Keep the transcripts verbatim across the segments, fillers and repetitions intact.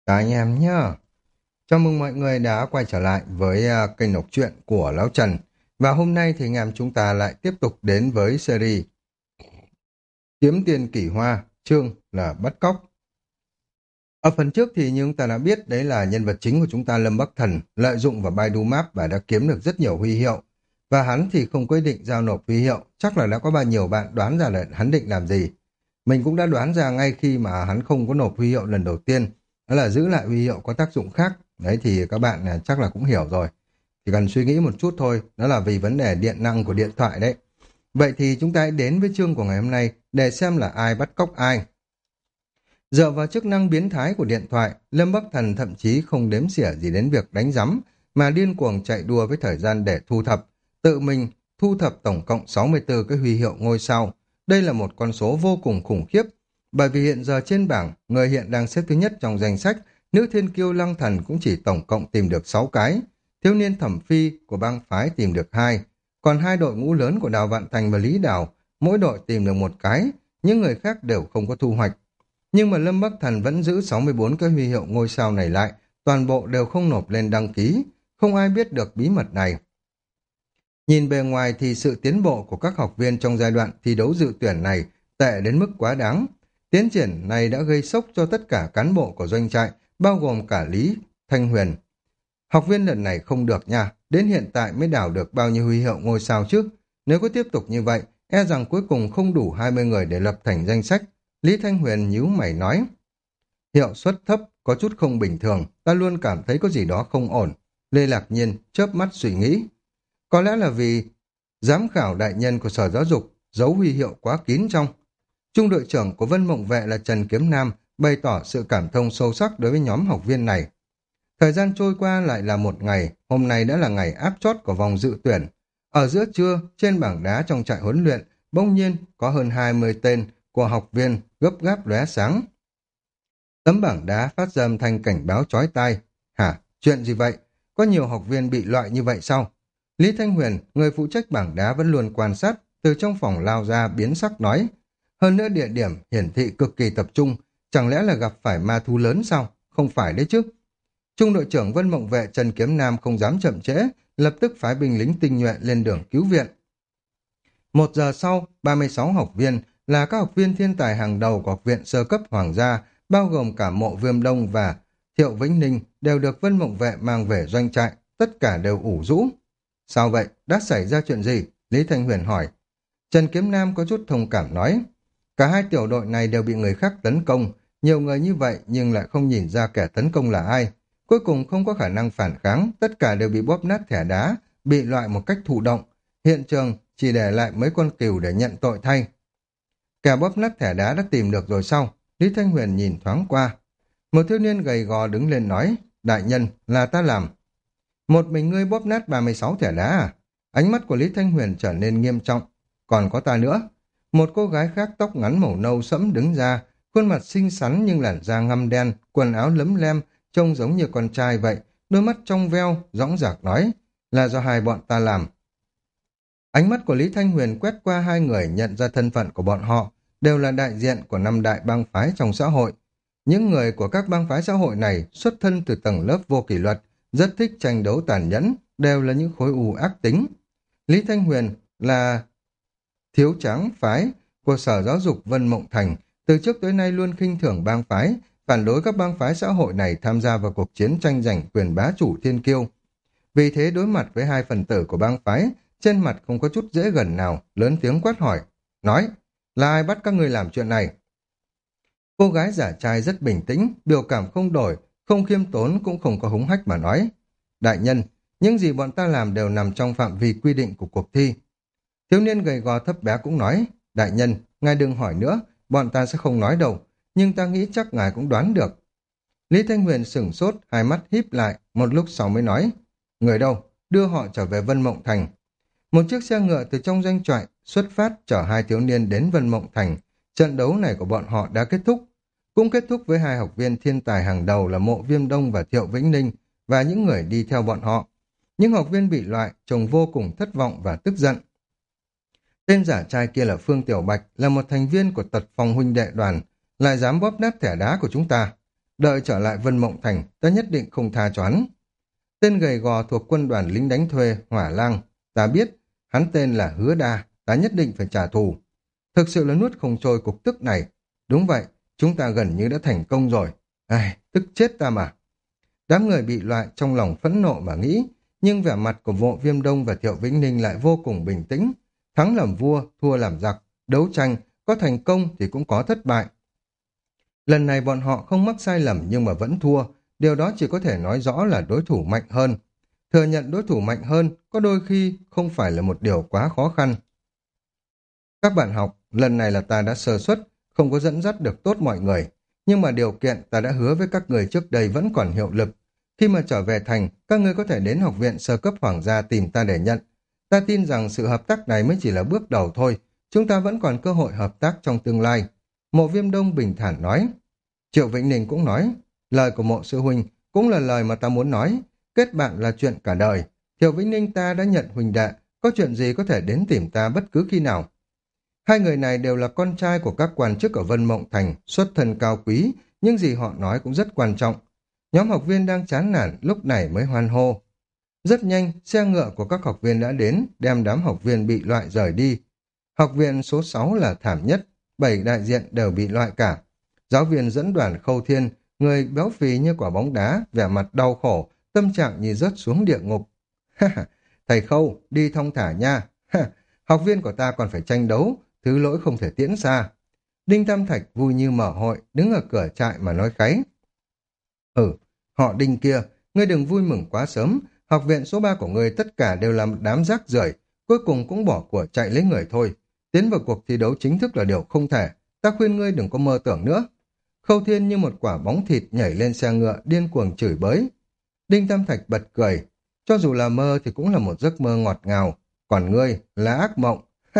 Chào anh em nhá. Chào mừng mọi người đã quay trở lại với à, kênh đọc truyện của Lão Trần. Và hôm nay thì anh em chúng ta lại tiếp tục đến với series Kiếm Tiền Kỷ Hoa, chương là Bắt Cóc. Ở phần trước thì như chúng ta đã biết đấy là nhân vật chính của chúng ta Lâm Bắc Thần lợi dụng vào Baidu Map và đã kiếm được rất nhiều huy hiệu. Và hắn thì không có ý định giao nộp huy hiệu, chắc là đã có bao nhiêu bạn đoán ra là hắn định làm gì. Mình cũng đã đoán ra ngay khi mà hắn không có nộp huy hiệu lần đầu tiên, đó là giữ lại huy hiệu có tác dụng khác. Đấy thì các bạn à, chắc là cũng hiểu rồi. Chỉ cần suy nghĩ một chút thôi, đó là vì vấn đề điện năng của điện thoại đấy. Vậy thì chúng ta hãy đến với chương của ngày hôm nay để xem là ai bắt cóc ai. Dựa vào chức năng biến thái của điện thoại, Lâm Bắc Thần thậm chí không đếm xỉa gì đến việc đánh rắm, mà điên cuồng chạy đua với thời gian để thu thập. Tự mình thu thập tổng cộng sáu mươi tư cái huy hiệu ngôi sao. Đây là một con số vô cùng khủng khiếp, bởi vì hiện giờ trên bảng, người hiện đang xếp thứ nhất trong danh sách, nữ thiên kiêu Lăng Thần cũng chỉ tổng cộng tìm được sáu cái. Thiếu niên Thẩm Phi của bang phái tìm được hai, còn hai đội ngũ lớn của Đào Vạn Thành và Lý Đào, mỗi đội tìm được một cái, những người khác đều không có thu hoạch. Nhưng mà Lâm Bắc Thần vẫn giữ sáu mươi bốn cái huy hiệu ngôi sao này lại, toàn bộ đều không nộp lên đăng ký, không ai biết được bí mật này. Nhìn bề ngoài thì sự tiến bộ của các học viên trong giai đoạn thi đấu dự tuyển này tệ đến mức quá đáng. Tiến triển này đã gây sốc cho tất cả cán bộ của doanh trại, bao gồm cả Lý Thanh Huyền. Học viên lần này không được nha, đến hiện tại mới đào được bao nhiêu huy hiệu ngôi sao trước. Nếu có tiếp tục như vậy, e rằng cuối cùng không đủ hai mươi người để lập thành danh sách. Lý Thanh Huyền nhíu mày nói, hiệu suất thấp, có chút không bình thường, ta luôn cảm thấy có gì đó không ổn. Lê Lạc Nhiên chớp mắt suy nghĩ. Có lẽ là vì giám khảo đại nhân của Sở Giáo dục giấu huy hiệu quá kín trong. Trung đội trưởng của Vân Mộng Vệ là Trần Kiếm Nam bày tỏ sự cảm thông sâu sắc đối với nhóm học viên này. Thời gian trôi qua lại là một ngày, hôm nay đã là ngày áp chót của vòng dự tuyển. Ở giữa trưa, trên bảng đá trong trại huấn luyện, bỗng nhiên có hơn hai mươi tên của học viên gấp gáp lóe sáng. Tấm bảng đá phát ra âm thanh cảnh báo chói tai. Hả? Chuyện gì vậy? Có nhiều học viên bị loại như vậy sao? Lý Thanh Huyền, người phụ trách bảng đá vẫn luôn quan sát, từ trong phòng lao ra biến sắc nói. Hơn nữa địa điểm hiển thị cực kỳ tập trung, chẳng lẽ là gặp phải ma thú lớn sao? Không phải đấy chứ. Trung đội trưởng Vân Mộng Vệ Trần Kiếm Nam không dám chậm trễ, lập tức phái binh lính tinh nhuệ lên đường cứu viện. Một giờ sau, ba mươi sáu học viên là các học viên thiên tài hàng đầu của học viện sơ cấp Hoàng gia, bao gồm cả Mộ Viêm Đông và Thiệu Vĩnh Ninh đều được Vân Mộng Vệ mang về doanh trại, tất cả đều ủ rũ. Sao vậy? Đã xảy ra chuyện gì? Lý Thanh Huyền hỏi. Trần Kiếm Nam có chút thông cảm nói. Cả hai tiểu đội này đều bị người khác tấn công, nhiều người như vậy nhưng lại không nhìn ra kẻ tấn công là ai. Cuối cùng không có khả năng phản kháng, tất cả đều bị bóp nát thẻ đá, bị loại một cách thụ động. Hiện trường chỉ để lại mấy con cừu để nhận tội thay. Kẻ bóp nát thẻ đá đã tìm được rồi sao? Lý Thanh Huyền nhìn thoáng qua. Một thiếu niên gầy gò đứng lên nói, đại nhân, là ta làm. Một mình ngươi bóp nát ba mươi sáu thẻ đá à? Ánh mắt của Lý Thanh Huyền trở nên nghiêm trọng. Còn có ta nữa. Một cô gái khác tóc ngắn màu nâu sẫm đứng ra, khuôn mặt xinh xắn nhưng làn da ngăm đen, quần áo lấm lem, trông giống như con trai vậy, đôi mắt trong veo, dõng dạc nói, là do hai bọn ta làm. Ánh mắt của Lý Thanh Huyền quét qua hai người nhận ra thân phận của bọn họ, đều là đại diện của năm đại bang phái trong xã hội. Những người của các bang phái xã hội này xuất thân từ tầng lớp vô kỷ luật, rất thích tranh đấu tàn nhẫn, đều là những khối u ác tính. Lý Thanh Huyền là thiếu tráng phái của Sở Giáo dục Vân Mộng Thành, từ trước tới nay luôn khinh thường bang phái, phản đối các bang phái xã hội này tham gia vào cuộc chiến tranh giành quyền bá chủ thiên kiêu. Vì thế đối mặt với hai phần tử của bang phái, trên mặt không có chút dễ gần nào, lớn tiếng quát hỏi, nói, là ai bắt các người làm chuyện này? Cô gái giả trai rất bình tĩnh, biểu cảm không đổi, không khiêm tốn cũng không có húng hách mà nói. Đại nhân, những gì bọn ta làm đều nằm trong phạm vi quy định của cuộc thi. Thiếu niên gầy gò thấp bé cũng nói, đại nhân, ngài đừng hỏi nữa, bọn ta sẽ không nói đâu, nhưng ta nghĩ chắc ngài cũng đoán được. Lý Thanh Huyền sửng sốt, hai mắt híp lại, một lúc sau mới nói, người đâu, đưa họ trở về Vân Mộng Thành. Một chiếc xe ngựa từ trong doanh trại xuất phát chở hai thiếu niên đến Vân Mộng Thành. Trận đấu này của bọn họ đã kết thúc, cũng kết thúc với hai học viên thiên tài hàng đầu là Mộ Viêm Đông và Thiệu Vĩnh Ninh và những người đi theo bọn họ. Những học viên bị loại trông vô cùng thất vọng và tức giận. Tên giả trai kia là Phương Tiểu Bạch, là một thành viên của Tật Phong huynh đệ đoàn, lại dám bóp nát thẻ đá của chúng ta. Đợi trở lại Vân Mộng Thành, ta nhất định không tha cho hắn. Tên gầy gò thuộc quân đoàn lính đánh thuê, Hỏa Lang. Ta biết, hắn tên là Hứa Đa, ta nhất định phải trả thù. Thực sự là nuốt không trôi cục tức này. Đúng vậy, chúng ta gần như đã thành công rồi. Ai, tức chết ta mà. Đám người bị loại trong lòng phẫn nộ mà nghĩ, nhưng vẻ mặt của Mộ Viêm Đông và Thiệu Vĩnh Ninh lại vô cùng bình tĩnh. Thắng làm vua, thua làm giặc, đấu tranh, có thành công thì cũng có thất bại. Lần này bọn họ không mắc sai lầm nhưng mà vẫn thua, điều đó chỉ có thể nói rõ là đối thủ mạnh hơn. Thừa nhận đối thủ mạnh hơn có đôi khi không phải là một điều quá khó khăn. Các bạn học, lần này là ta đã sơ suất, không có dẫn dắt được tốt mọi người. Nhưng mà điều kiện ta đã hứa với các người trước đây vẫn còn hiệu lực. Khi mà trở về thành, các ngươi có thể đến học viện sơ cấp hoàng gia tìm ta để nhận. Ta tin rằng sự hợp tác này mới chỉ là bước đầu thôi. Chúng ta vẫn còn cơ hội hợp tác trong tương lai. Mộ Viêm Đông bình thản nói. Triệu Vĩnh Ninh cũng nói. Lời của Mộ sư huynh cũng là lời mà ta muốn nói. Kết bạn là chuyện cả đời. Triệu Vĩnh Ninh ta đã nhận huynh đệ. Có chuyện gì có thể đến tìm ta bất cứ khi nào. Hai người này đều là con trai của các quan chức ở Vân Mộng Thành, xuất thân cao quý, nhưng gì họ nói cũng rất quan trọng. Nhóm học viên đang chán nản, lúc này mới hoan hô. Rất nhanh, xe ngựa của các học viên đã đến, đem đám học viên bị loại rời đi. Học viện số sáu là thảm nhất, bảy đại diện đều bị loại cả. Giáo viên dẫn đoàn Khâu Thiên, người béo phì như quả bóng đá, vẻ mặt đau khổ, tâm trạng như rớt xuống địa ngục. Thầy Khâu, đi thong thả nha. Học viên của ta còn phải tranh đấu, thứ lỗi không thể tiễn xa. Đinh Tam Thạch vui như mở hội, đứng ở cửa trại mà nói kháy. Ừ, họ Đinh kia, ngươi đừng vui mừng quá sớm, học viện số ba của ngươi tất cả đều là một đám rác rưởi, cuối cùng cũng bỏ của chạy lấy người thôi. Tiến vào cuộc thi đấu chính thức là điều không thể, ta khuyên ngươi đừng có mơ tưởng nữa. Khâu Thiên như một quả bóng thịt nhảy lên xe ngựa, điên cuồng chửi bới. Đinh Tam Thạch bật cười, cho dù là mơ thì cũng là một giấc mơ ngọt ngào, còn ngươi là ác mộng.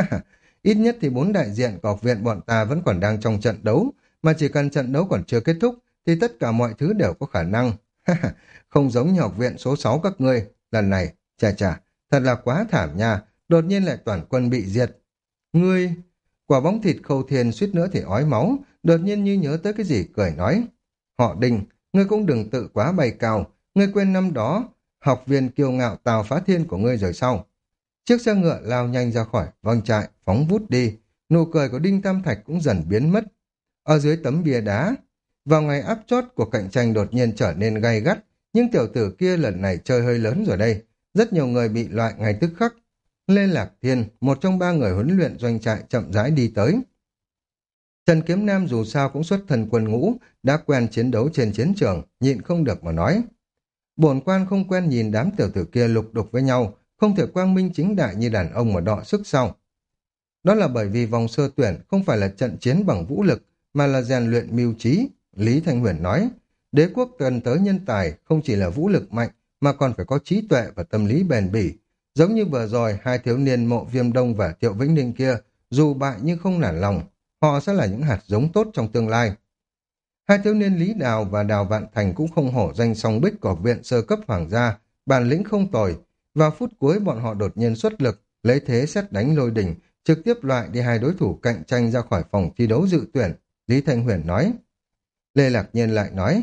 Ít nhất thì bốn đại diện của học viện bọn ta vẫn còn đang trong trận đấu, mà chỉ cần trận đấu còn chưa kết thúc, thì tất cả mọi thứ đều có khả năng. Không giống như học viện số sáu các ngươi, lần này, chà chà, thật là quá thảm nha, đột nhiên lại toàn quân bị diệt. Ngươi, quả bóng thịt Khâu Thiên suýt nữa thì ói máu, đột nhiên như nhớ tới cái gì cười nói. Họ Đinh, ngươi cũng đừng tự quá bay cao, ngươi quên năm đó, học viên kiêu ngạo Tào Phá Thiên của ngươi rồi sao? Chiếc xe ngựa lao nhanh ra khỏi vòng trại, phóng vút đi. Nụ cười của Đinh Tam Thạch cũng dần biến mất. Ở dưới tấm bia đá, vào ngày áp chót của cạnh tranh đột nhiên trở nên gay gắt, nhưng tiểu tử kia lần này chơi hơi lớn rồi đây. Rất nhiều người bị loại ngay tức khắc. Lê Lạc Thiên, một trong ba người huấn luyện doanh trại chậm rãi đi tới. Trần Kiếm Nam dù sao cũng xuất thân quân ngũ, đã quen chiến đấu trên chiến trường, nhịn không được mà nói. Bổn quan không quen nhìn đám tiểu tử kia lục đục với nhau, không thể quang minh chính đại như đàn ông mà đọ sức sau. Đó là bởi vì vòng sơ tuyển không phải là trận chiến bằng vũ lực, mà là rèn luyện mưu trí, Lý Thanh Huyền nói. Đế quốc cần tới nhân tài không chỉ là vũ lực mạnh, mà còn phải có trí tuệ và tâm lý bền bỉ. Giống như vừa rồi, hai thiếu niên Mộ Viêm Đông và Thiệu Vĩnh Ninh kia, dù bại nhưng không nản lòng, họ sẽ là những hạt giống tốt trong tương lai. Hai thiếu niên Lý Đào và Đào Vạn Thành cũng không hổ danh song bích của học viện sơ cấp hoàng gia, bản lĩnh không tồi. Vào phút cuối bọn họ đột nhiên xuất lực, lấy thế sét đánh lôi đỉnh, trực tiếp loại đi hai đối thủ cạnh tranh ra khỏi phòng thi đấu dự tuyển, Lý Thanh Huyền nói. Lê Lạc Nhiên lại nói,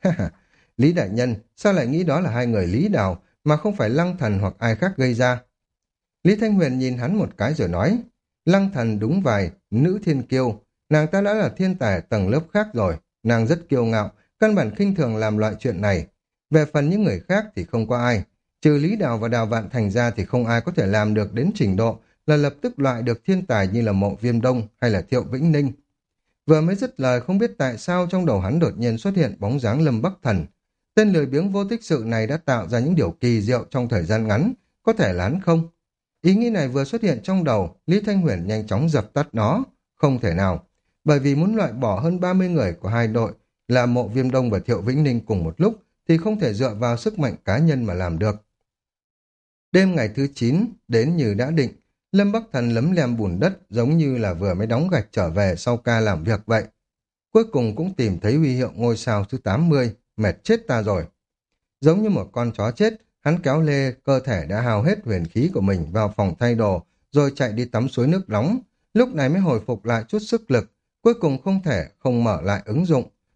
Lý Đại Nhân, sao lại nghĩ đó là hai người Lý Đào, mà không phải Lăng Thần hoặc ai khác gây ra? Lý Thanh Huyền nhìn hắn một cái rồi nói, Lăng Thần đúng vài, nữ thiên kiêu, nàng ta đã là thiên tài tầng lớp khác rồi, nàng rất kiêu ngạo, căn bản khinh thường làm loại chuyện này. Về phần những người khác thì không có ai, trừ Lý Đào và Đào Vạn Thành ra thì không ai có thể làm được đến trình độ là lập tức loại được thiên tài như là Mộ Viêm Đông hay là Thiệu Vĩnh Ninh. Vừa mới dứt lời không biết tại sao trong đầu hắn đột nhiên xuất hiện bóng dáng Lâm Bắc Thần. Tên lười biếng vô tích sự này đã tạo ra những điều kỳ diệu trong thời gian ngắn, có thể là hắn không? Ý nghĩ này vừa xuất hiện trong đầu, Lý Thanh Huyền nhanh chóng dập tắt nó. Không thể nào, bởi vì muốn loại bỏ hơn ba mươi người của hai đội là Mộ Viêm Đông và Thiệu Vĩnh Ninh cùng một lúc thì không thể dựa vào sức mạnh cá nhân mà làm được. Đêm ngày thứ chín đến như đã định, Lâm Bắc Thần lấm lem bùn đất giống như là vừa mới đóng gạch trở về sau ca làm việc vậy. Cuối cùng cũng tìm thấy huy hiệu ngôi sao thứ tám mươi, mệt chết ta rồi. Giống như một con chó chết, hắn kéo lê cơ thể đã hao hết huyền khí của mình vào phòng thay đồ, rồi chạy đi tắm suối nước nóng. Lúc này mới hồi phục lại chút sức lực, cuối cùng không thể không mở lại ứng dụng.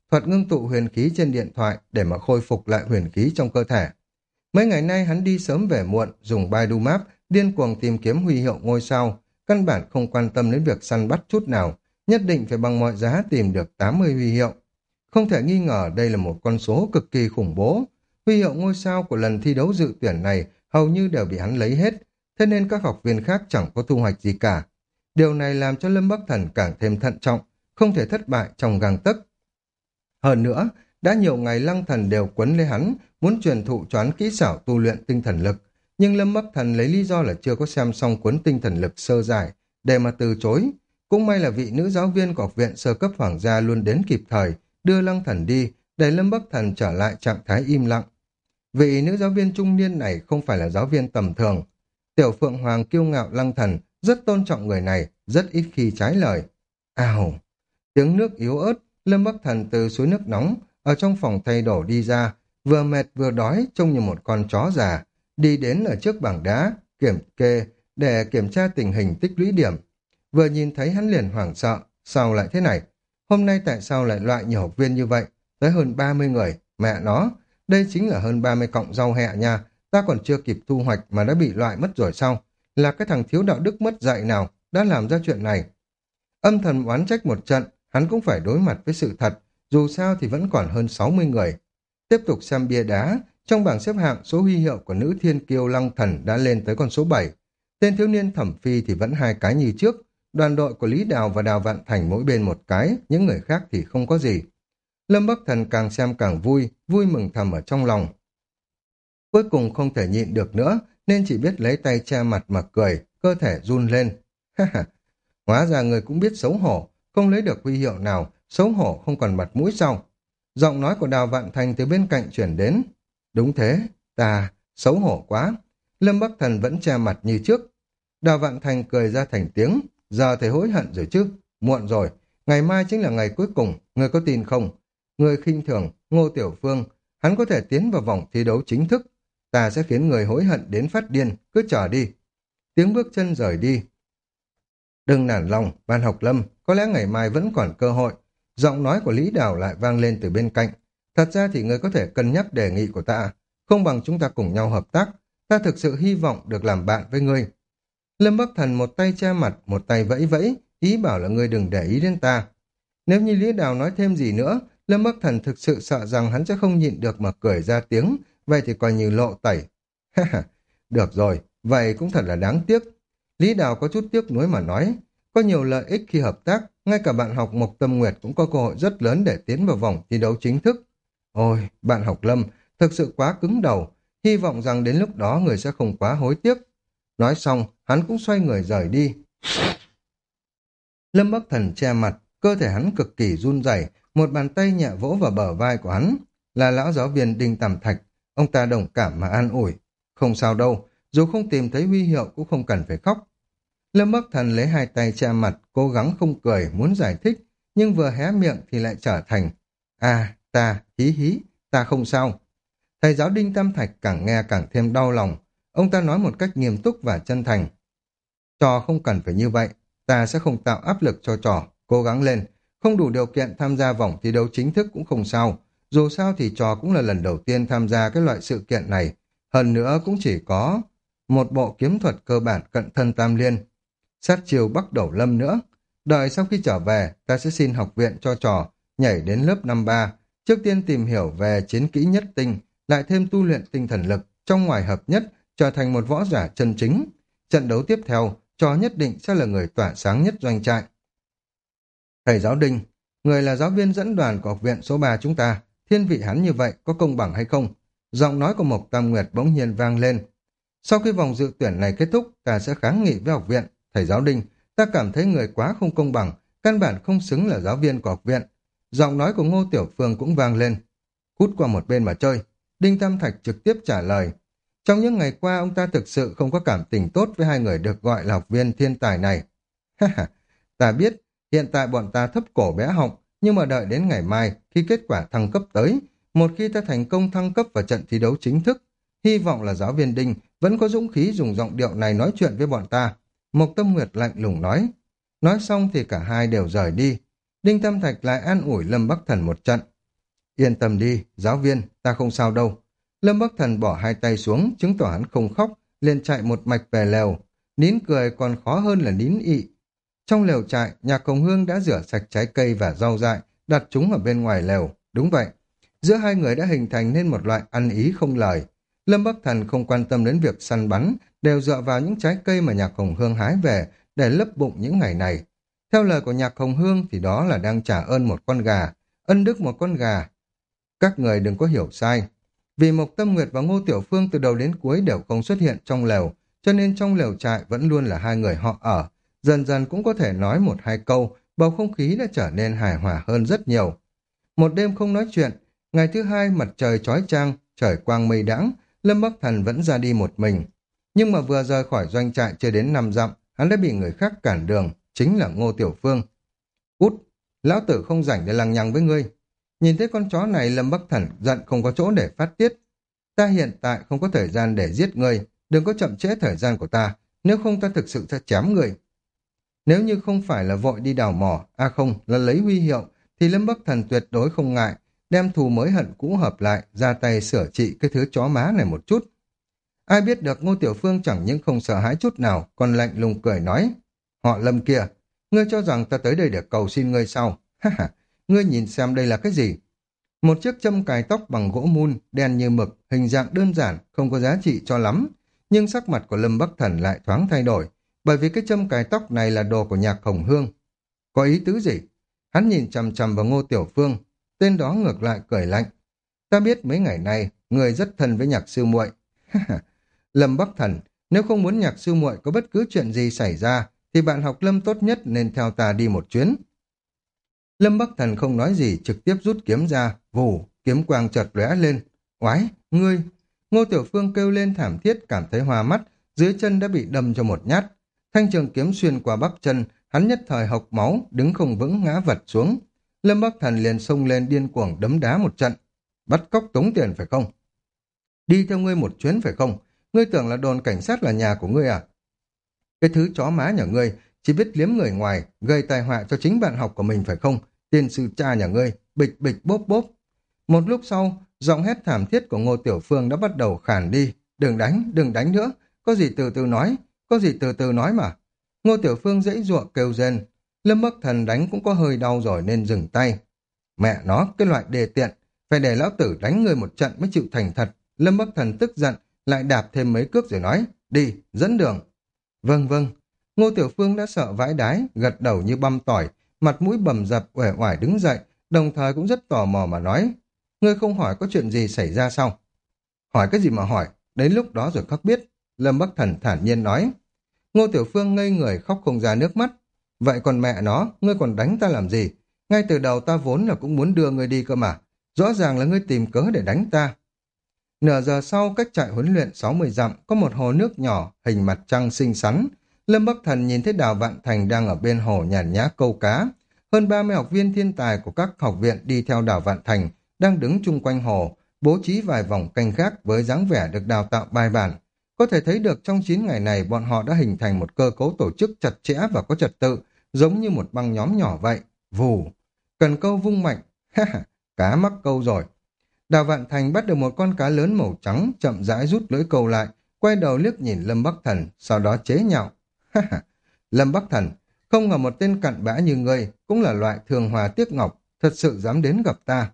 thuật ngưng tụ huyền khí trên điện thoại để mà khôi phục lại huyền khí trong cơ thể. Mấy ngày nay hắn đi sớm về muộn, dùng Baidu Map, điên cuồng tìm kiếm huy hiệu ngôi sao, căn bản không quan tâm đến việc săn bắt chút nào, nhất định phải bằng mọi giá tìm được tám mươi huy hiệu. Không thể nghi ngờ đây là một con số cực kỳ khủng bố. Huy hiệu ngôi sao của lần thi đấu dự tuyển này hầu như đều bị hắn lấy hết, thế nên các học viên khác chẳng có thu hoạch gì cả. Điều này làm cho Lâm Bắc Thần càng thêm thận trọng, không thể thất bại trong gang tấc. Hơn nữa, đã nhiều ngày Lăng Thần đều quấn lấy hắn, muốn truyền thụ cho hắn kỹ xảo tu luyện tinh thần lực, nhưng Lâm Bắc Thần lấy lý do là chưa có xem xong cuốn tinh thần lực sơ giải để mà từ chối. Cũng may là vị nữ giáo viên của học viện sơ cấp hoàng gia luôn đến kịp thời, đưa Lăng Thần đi, để Lâm Bắc Thần trở lại trạng thái im lặng. Vị nữ giáo viên trung niên này không phải là giáo viên tầm thường. Tiểu Phượng Hoàng kiêu ngạo Lăng Thần, rất tôn trọng người này, rất ít khi trái lời. Ào! Tiếng nước yếu ớt, Lâm Bắc Thần từ suối nước nóng, ở trong phòng thay đồ đi ra, vừa mệt vừa đói, trông như một con chó già, đi đến ở trước bảng đá, kiểm kê, để kiểm tra tình hình tích lũy điểm. Vừa nhìn thấy hắn liền hoảng sợ, sao lại thế này? Hôm nay tại sao lại loại nhiều học viên như vậy? Tới hơn ba mươi người, mẹ nó, đây chính là hơn ba mươi cọng rau hẹ nha, ta còn chưa kịp thu hoạch mà đã bị loại mất rồi sao? Là cái thằng thiếu đạo đức mất dạy nào đã làm ra chuyện này? Âm thầm oán trách một trận, hắn cũng phải đối mặt với sự thật, dù sao thì vẫn còn hơn sáu mươi người. Tiếp tục xem bia đá, trong bảng xếp hạng số huy hiệu của nữ thiên kiêu Lăng Thần đã lên tới con số bảy. Tên thiếu niên Thẩm Phi thì vẫn hai cái như trước, đoàn đội của Lý Đào và Đào Vạn Thành mỗi bên một cái, những người khác thì không có gì. Lâm Bắc Thần càng xem càng vui, vui mừng thầm ở trong lòng. Cuối cùng không thể nhịn được nữa, nên chỉ biết lấy tay che mặt mà cười, cơ thể run lên. Hóa ra người cũng biết xấu hổ, không lấy được huy hiệu nào, xấu hổ không còn mặt mũi sao? Giọng nói của Đào Vạn Thành từ bên cạnh chuyển đến. Đúng thế, ta xấu hổ quá. Lâm Bắc Thần vẫn che mặt như trước. Đào Vạn Thành cười ra thành tiếng. Giờ thầy hối hận rồi chứ, muộn rồi, ngày mai chính là ngày cuối cùng, người có tin không? Người khinh thường, Ngô Tiểu Phương, hắn có thể tiến vào vòng thi đấu chính thức. Ta sẽ khiến người hối hận đến phát điên, cứ chờ đi. Tiếng bước chân rời đi. Đừng nản lòng, Ban Học Lâm, có lẽ ngày mai vẫn còn cơ hội. Giọng nói của Lý Đào lại vang lên từ bên cạnh. Thật ra thì người có thể cân nhắc đề nghị của ta, không bằng chúng ta cùng nhau hợp tác. Ta thực sự hy vọng được làm bạn với ngươi. Lâm Bắc Thần một tay che mặt, một tay vẫy vẫy, ý bảo là ngươi đừng để ý đến ta. Nếu như Lý Đào nói thêm gì nữa, Lâm Bắc Thần thực sự sợ rằng hắn sẽ không nhịn được mà cười ra tiếng, vậy thì coi như lộ tẩy. Được rồi, vậy cũng thật là đáng tiếc. Lý Đào có chút tiếc nuối mà nói, có nhiều lợi ích khi hợp tác, ngay cả bạn học Mộc Tâm Nguyệt cũng có cơ hội rất lớn để tiến vào vòng thi đấu chính thức. Ôi, bạn học Lâm, thực sự quá cứng đầu, hy vọng rằng đến lúc đó người sẽ không quá hối tiếc. Nói xong, hắn cũng xoay người rời đi. Lâm Bắc Thần che mặt, cơ thể hắn cực kỳ run rẩy, một bàn tay nhẹ vỗ vào bờ vai của hắn. Là lão giáo viên Đinh Tầm Thạch, ông ta đồng cảm mà an ủi. Không sao đâu, dù không tìm thấy huy hiệu cũng không cần phải khóc. Lâm Bắc Thần lấy hai tay che mặt, cố gắng không cười, muốn giải thích, nhưng vừa hé miệng thì lại trở thành À, ta, hí hí, ta không sao. Thầy giáo Đinh Tam Thạch càng nghe càng thêm đau lòng. Ông ta nói một cách nghiêm túc và chân thành. Trò không cần phải như vậy, ta sẽ không tạo áp lực cho trò, cố gắng lên. Không đủ điều kiện tham gia vòng thi đấu chính thức cũng không sao. Dù sao thì trò cũng là lần đầu tiên tham gia cái loại sự kiện này. Hơn nữa cũng chỉ có một bộ kiếm thuật cơ bản cận thân tam liên. Sát chiêu Bắc Đẩu Lâm nữa. Đợi sau khi trở về, ta sẽ xin học viện cho trò nhảy đến lớp năm ba. Trước tiên tìm hiểu về chiến kỹ nhất tinh, lại thêm tu luyện tinh thần lực, trong ngoài hợp nhất, trở thành một võ giả chân chính. Trận đấu tiếp theo, trò nhất định sẽ là người tỏa sáng nhất doanh trại. Thầy giáo Đinh, người là giáo viên dẫn đoàn của học viện số ba chúng ta, thiên vị hắn như vậy có công bằng hay không? Giọng nói của Mộc Tam Nguyệt bỗng nhiên vang lên. Sau khi vòng dự tuyển này kết thúc, ta sẽ kháng nghị với học viện. Thầy giáo Đinh, ta cảm thấy người quá không công bằng, căn bản không xứng là giáo viên của học viện. Giọng nói của Ngô Tiểu Phương cũng vang lên. Cút qua một bên mà chơi. Đinh Tam Thạch trực tiếp trả lời. Trong những ngày qua, ông ta thực sự không có cảm tình tốt với hai người được gọi là học viên thiên tài này. Ta biết, hiện tại bọn ta thấp cổ bé họng, nhưng mà đợi đến ngày mai, khi kết quả thăng cấp tới, một khi ta thành công thăng cấp vào trận thi đấu chính thức, hy vọng là giáo viên Đinh vẫn có dũng khí dùng giọng điệu này nói chuyện với bọn ta. Mộc Tâm Nguyệt lạnh lùng nói. Nói xong thì cả hai đều rời đi. Đinh Tam Thạch lại an ủi Lâm Bắc Thần một trận. Yên tâm đi, giáo viên, ta không sao đâu. Lâm Bắc Thần bỏ hai tay xuống, chứng tỏ hắn không khóc, liền chạy một mạch về lều. Nín cười còn khó hơn là nín ị. Trong lều trại, Nhạc Hồng Hương đã rửa sạch trái cây và rau dại, đặt chúng ở bên ngoài lều. Đúng vậy, giữa hai người đã hình thành nên một loại ăn ý không lời. Lâm Bắc Thần không quan tâm đến việc săn bắn, đều dựa vào những trái cây mà Nhạc Hồng Hương hái về để lấp bụng những ngày này. Theo lời của Nhạc Hồng Hương thì đó là đang trả ơn một con gà, ân đức một con gà. Các người đừng có hiểu sai. Vì Mộc Tâm Nguyệt và Ngô Tiểu Phương từ đầu đến cuối đều không xuất hiện trong lều, cho nên trong lều trại vẫn luôn là hai người họ ở. Dần dần cũng có thể nói một hai câu, bầu không khí đã trở nên hài hòa hơn rất nhiều. Một đêm không nói chuyện, ngày thứ hai mặt trời chói chang, trời quang mây đãng, Lâm Bắc Thần vẫn ra đi một mình. Nhưng mà vừa rời khỏi doanh trại chưa đến năm dặm, hắn đã bị người khác cản đường, chính là Ngô Tiểu Phương. Cút, lão tử không rảnh để lằng nhằng với ngươi. Nhìn thấy con chó này, Lâm Bắc Thần giận không có chỗ để phát tiết. Ta hiện tại không có thời gian để giết ngươi, đừng có chậm trễ thời gian của ta, nếu không ta thực sự sẽ chém ngươi. Nếu như không phải là vội đi đào mỏ, à không, là lấy huy hiệu, thì Lâm Bắc Thần tuyệt đối không ngại, đem thù mới hận cũ hợp lại, ra tay sửa trị cái thứ chó má này một chút. Ai biết được Ngô Tiểu Phương chẳng những không sợ hãi chút nào, còn lạnh lùng cười nói, họ Lâm kia, ngươi cho rằng ta tới đây để cầu xin ngươi sao? Ha ha, ngươi nhìn xem đây là cái gì? Một chiếc châm cài tóc bằng gỗ mun, đen như mực, hình dạng đơn giản, không có giá trị cho lắm. Nhưng sắc mặt của Lâm Bắc Thần lại thoáng thay đổi, bởi vì cái châm cài tóc này là đồ của Nhạc Hồng Hương. Có ý tứ gì? Hắn nhìn chằm chằm vào Ngô Tiểu Phương, tên đó ngược lại cười lạnh. Ta biết mấy ngày nay, người rất thân với Nhạc sư muội. Lâm Bắc Thần, nếu không muốn Nhạc sư muội có bất cứ chuyện gì xảy ra, thì bạn học Lâm tốt nhất nên theo ta đi một chuyến. Lâm Bắc Thần không nói gì, trực tiếp rút kiếm ra, vù, kiếm quang chợt lóe lên. Oái, ngươi! Ngô Tiểu Phương kêu lên thảm thiết, cảm thấy hoa mắt, dưới chân đã bị đâm cho một nhát. Thanh trường kiếm xuyên qua bắp chân, hắn nhất thời hộc máu, đứng không vững ngã vật xuống. Lâm Bắc Thần liền xông lên điên cuồng đấm đá một trận. Bắt cóc tống tiền phải không? Đi theo ngươi một chuyến phải không? Ngươi tưởng là đồn cảnh sát là nhà của ngươi à? Cái thứ chó má nhà ngươi chỉ biết liếm người ngoài, gây tai họa cho chính bạn học của mình phải không? Tiên sư cha nhà ngươi, bịch bịch bốp bốp. Một lúc sau, giọng hét thảm thiết của Ngô Tiểu Phương đã bắt đầu khàn đi. Đừng đánh, đừng đánh nữa, có gì từ từ nói, có gì từ từ nói mà. Ngô Tiểu Phương dãy giụa kêu rên. Lâm Bắc Thần đánh cũng có hơi đau rồi nên dừng tay. Mẹ nó, cái loại đề tiện, phải để lão tử đánh người một trận mới chịu thành thật. Lâm Bắc Thần tức giận, lại đạp thêm mấy cước rồi nói, đi, dẫn đường. Vâng vâng, Ngô Tiểu Phương đã sợ vãi đái, gật đầu như băm tỏi, mặt mũi bầm dập, uể oải đứng dậy, đồng thời cũng rất tò mò mà nói, ngươi không hỏi có chuyện gì xảy ra sao? Hỏi cái gì mà hỏi, đến lúc đó rồi khắc biết. Lâm Bắc Thần thản nhiên nói. Ngô Tiểu Phương ngây người khóc không ra nước mắt. Vậy còn mẹ nó, ngươi còn đánh ta làm gì? Ngay từ đầu ta vốn là cũng muốn đưa ngươi đi cơ mà. Rõ ràng là ngươi tìm cớ để đánh ta. Nửa giờ sau, cách trại huấn luyện sáu mươi dặm, có một hồ nước nhỏ, hình mặt trăng xinh xắn. Lâm Bắc Thần nhìn thấy Đào Vạn Thành đang ở bên hồ nhàn nhã câu cá. Hơn ba mươi học viên thiên tài của các học viện đi theo Đào Vạn Thành, đang đứng chung quanh hồ, bố trí vài vòng canh gác với dáng vẻ được đào tạo bài bản. Có thể thấy được trong chín ngày này bọn họ đã hình thành một cơ cấu tổ chức chặt chẽ và có trật tự, giống như một băng nhóm nhỏ vậy. Vù, cần câu vung mạnh, ha ha, cá mắc câu rồi. Đào Vạn Thành bắt được một con cá lớn màu trắng, chậm rãi rút lưỡi câu lại, quay đầu liếc nhìn Lâm Bắc Thần, sau đó chế nhạo. Ha ha, Lâm Bắc Thần, không ngờ một tên cặn bã như ngươi cũng là loại thường hòa tiếc ngọc, thật sự dám đến gặp ta.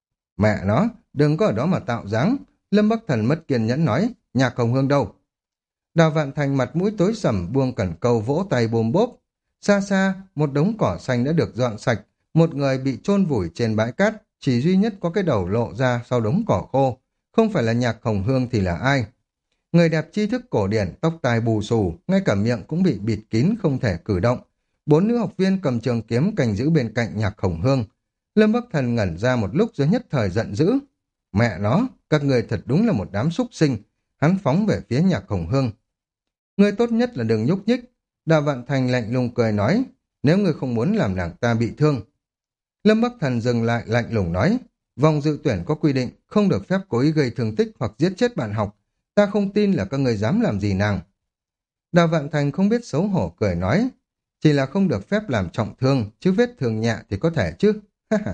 Mẹ nó, đừng có ở đó mà tạo dáng. Lâm Bắc Thần mất kiên nhẫn nói, Nhạc Hồng Hương đâu? Đào Vạn Thành mặt mũi tối sầm buông cẩn câu vỗ tay bôm bốp. Xa xa, một đống cỏ xanh đã được dọn sạch, một người bị chôn vùi trên bãi cát, chỉ duy nhất có cái đầu lộ ra sau đống cỏ khô. Không phải là Nhạc Hồng Hương thì là ai? Người đẹp tri thức cổ điển, tóc tai bù xù, ngay cả miệng cũng bị bịt kín không thể cử động. Bốn nữ học viên cầm trường kiếm canh giữ bên cạnh Nhạc Hồng Hương. Lâm Bắc Thần ngẩn ra một lúc rồi nhất thời giận dữ. Mẹ nó, các người thật đúng là một đám súc sinh. Hắn phóng về phía Nhạc Hồng Hương. Người tốt nhất là đừng nhúc nhích. Đào Vạn Thành lạnh lùng cười nói, nếu người không muốn làm nàng ta bị thương. Lâm Bắc Thần dừng lại lạnh lùng nói, vòng dự tuyển có quy định không được phép cố ý gây thương tích hoặc giết chết bạn học. Ta không tin là các người dám làm gì nàng. Đào Vạn Thành không biết xấu hổ cười nói, chỉ là không được phép làm trọng thương, chứ vết thương nhẹ thì có thể chứ.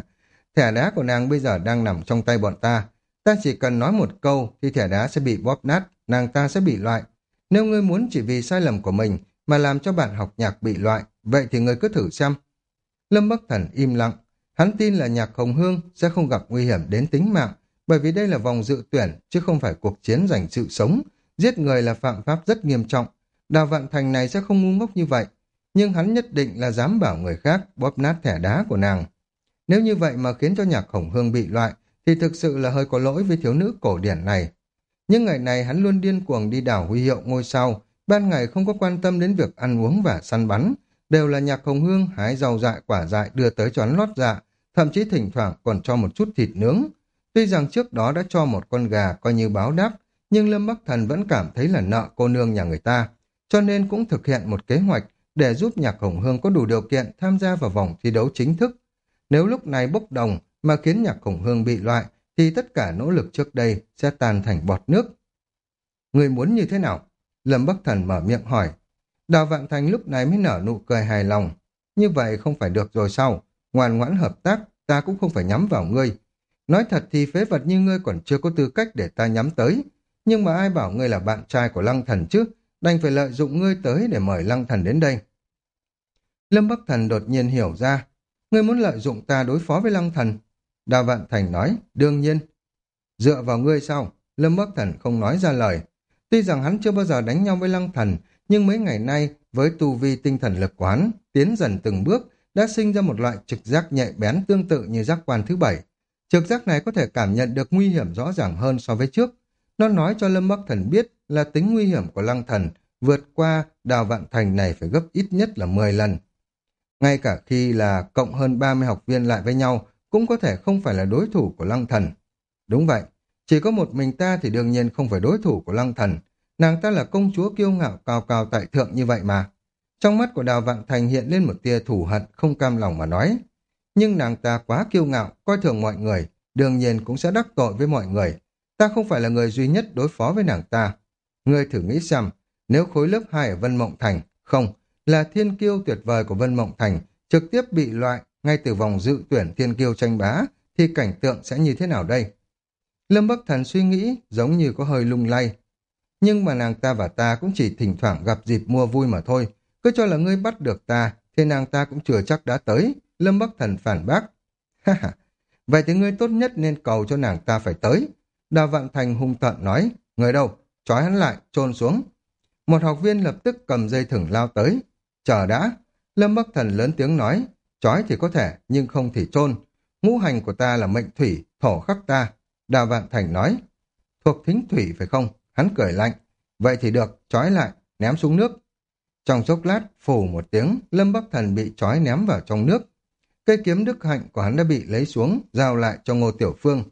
Thẻ đá của nàng bây giờ đang nằm trong tay bọn ta. Ta chỉ cần nói một câu thì thẻ đá sẽ bị bóp nát, nàng ta sẽ bị loại. Nếu ngươi muốn chỉ vì sai lầm của mình mà làm cho bạn học nhạc bị loại, vậy thì ngươi cứ thử xem. Lâm Bắc Thần im lặng. Hắn tin là Nhạc Hồng Hương sẽ không gặp nguy hiểm đến tính mạng, bởi vì đây là vòng dự tuyển, chứ không phải cuộc chiến giành sự sống. Giết người là phạm pháp rất nghiêm trọng. Đào Vạn Thành này sẽ không ngu ngốc như vậy. Nhưng hắn nhất định là dám bảo người khác bóp nát thẻ đá của nàng. Nếu như vậy mà khiến cho Nhạc Hồng Hương bị loại, thì thực sự là hơi có lỗi với thiếu nữ cổ điển này. Nhưng ngày này hắn luôn điên cuồng đi đảo huy hiệu ngôi sao, ban ngày không có quan tâm đến việc ăn uống và săn bắn. Đều là Nhạc Hồng Hương hái rau dại quả dại đưa tới cho hắn lót dạ, thậm chí thỉnh thoảng còn cho một chút thịt nướng. Tuy rằng trước đó đã cho một con gà coi như báo đáp, nhưng Lâm Bắc Thần vẫn cảm thấy là nợ cô nương nhà người ta, cho nên cũng thực hiện một kế hoạch để giúp Nhạc Hồng Hương có đủ điều kiện tham gia vào vòng thi đấu chính thức. Nếu lúc này bốc đồng mà khiến Nhạc Hồng Hương bị loại, thì tất cả nỗ lực trước đây sẽ tan thành bọt nước. Người muốn như thế nào? Lâm Bắc Thần mở miệng hỏi. Đào Vạn Thành lúc này mới nở nụ cười hài lòng. Như vậy không phải được rồi sao? Ngoan ngoãn hợp tác, ta cũng không phải nhắm vào ngươi. Nói thật thì phế vật như ngươi còn chưa có tư cách để ta nhắm tới. Nhưng mà ai bảo ngươi là bạn trai của Lăng Thần chứ? Đành phải lợi dụng ngươi tới để mời Lăng Thần đến đây. Lâm Bắc Thần đột nhiên hiểu ra. Ngươi muốn lợi dụng ta đối phó với Lăng Thần? Đào Vạn Thành nói, đương nhiên. Dựa vào ngươi sao? Lâm Bắc Thần không nói ra lời. Tuy rằng hắn chưa bao giờ đánh nhau với Lăng Thần, nhưng mấy ngày nay, với tu vi tinh thần lực của hắn, tiến dần từng bước, đã sinh ra một loại trực giác nhạy bén tương tự như giác quan thứ bảy. Trực giác này có thể cảm nhận được nguy hiểm rõ ràng hơn so với trước. Nó nói cho Lâm Bắc Thần biết là tính nguy hiểm của Lăng Thần vượt qua Đào Vạn Thành này phải gấp ít nhất là mười lần. Ngay cả khi là cộng hơn ba mươi học viên lại với nhau, cũng có thể không phải là đối thủ của Lăng Thần. Đúng vậy, chỉ có một mình ta thì đương nhiên không phải đối thủ của Lăng Thần. Nàng ta là công chúa kiêu ngạo cao cao tại thượng như vậy mà. Trong mắt của Đào Vạn Thành hiện lên một tia thù hận không cam lòng mà nói. Nhưng nàng ta quá kiêu ngạo, coi thường mọi người, đương nhiên cũng sẽ đắc tội với mọi người. Ta không phải là người duy nhất đối phó với nàng ta. Ngươi thử nghĩ xem, nếu khối lớp hai ở Vân Mộng Thành, không, là thiên kiêu tuyệt vời của Vân Mộng Thành, trực tiếp bị loại ngay từ vòng dự tuyển thiên kiêu tranh bá, thì cảnh tượng sẽ như thế nào đây? Lâm Bắc Thần suy nghĩ giống như có hơi lung lay. Nhưng mà nàng ta và ta cũng chỉ thỉnh thoảng gặp dịp mua vui mà thôi. Cứ cho là ngươi bắt được ta, thì nàng ta cũng chưa chắc đã tới. Lâm Bắc Thần phản bác. Ha ha, vậy thì ngươi tốt nhất nên cầu cho nàng ta phải tới. Đào Vạn Thành hung tợn nói. Người đâu? Trói hắn lại, chôn xuống. Một học viên lập tức cầm dây thừng lao tới. Chờ đã. Lâm Bắc Thần lớn tiếng nói. Trói thì có thể, nhưng không thì chôn. Ngũ hành của ta là mệnh thủy, thổ khắc ta. Đào Vạn Thành nói. Thuộc thính thủy phải không? Hắn cười lạnh. Vậy thì được, trói lại, ném xuống nước. Trong chốc lát, phù một tiếng, Lâm Bắc Thần bị trói ném vào trong nước. Cây kiếm đức hạnh của hắn đã bị lấy xuống, giao lại cho Ngô Tiểu Phương.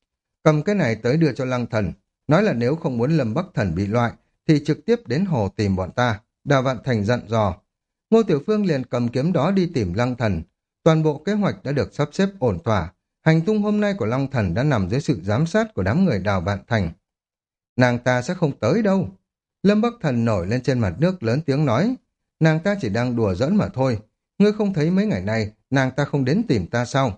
Cầm cái này tới đưa cho Lăng Thần, nói là nếu không muốn Lâm Bắc Thần bị loại, thì trực tiếp đến hồ tìm bọn ta. Đào Vạn Thành dặn dò. Ngô Tiểu Phương liền cầm kiếm đó đi tìm Lăng Thần. Toàn bộ kế hoạch đã được sắp xếp ổn thỏa. Hành tung hôm nay của Lăng Thần đã nằm dưới sự giám sát của đám người Đào Vạn Thành. Nàng ta sẽ không tới đâu. Lâm Bắc Thần nổi lên trên mặt nước lớn tiếng nói. Nàng ta chỉ đang đùa giỡn mà thôi. Ngươi không thấy mấy ngày nay nàng ta không đến tìm ta sao?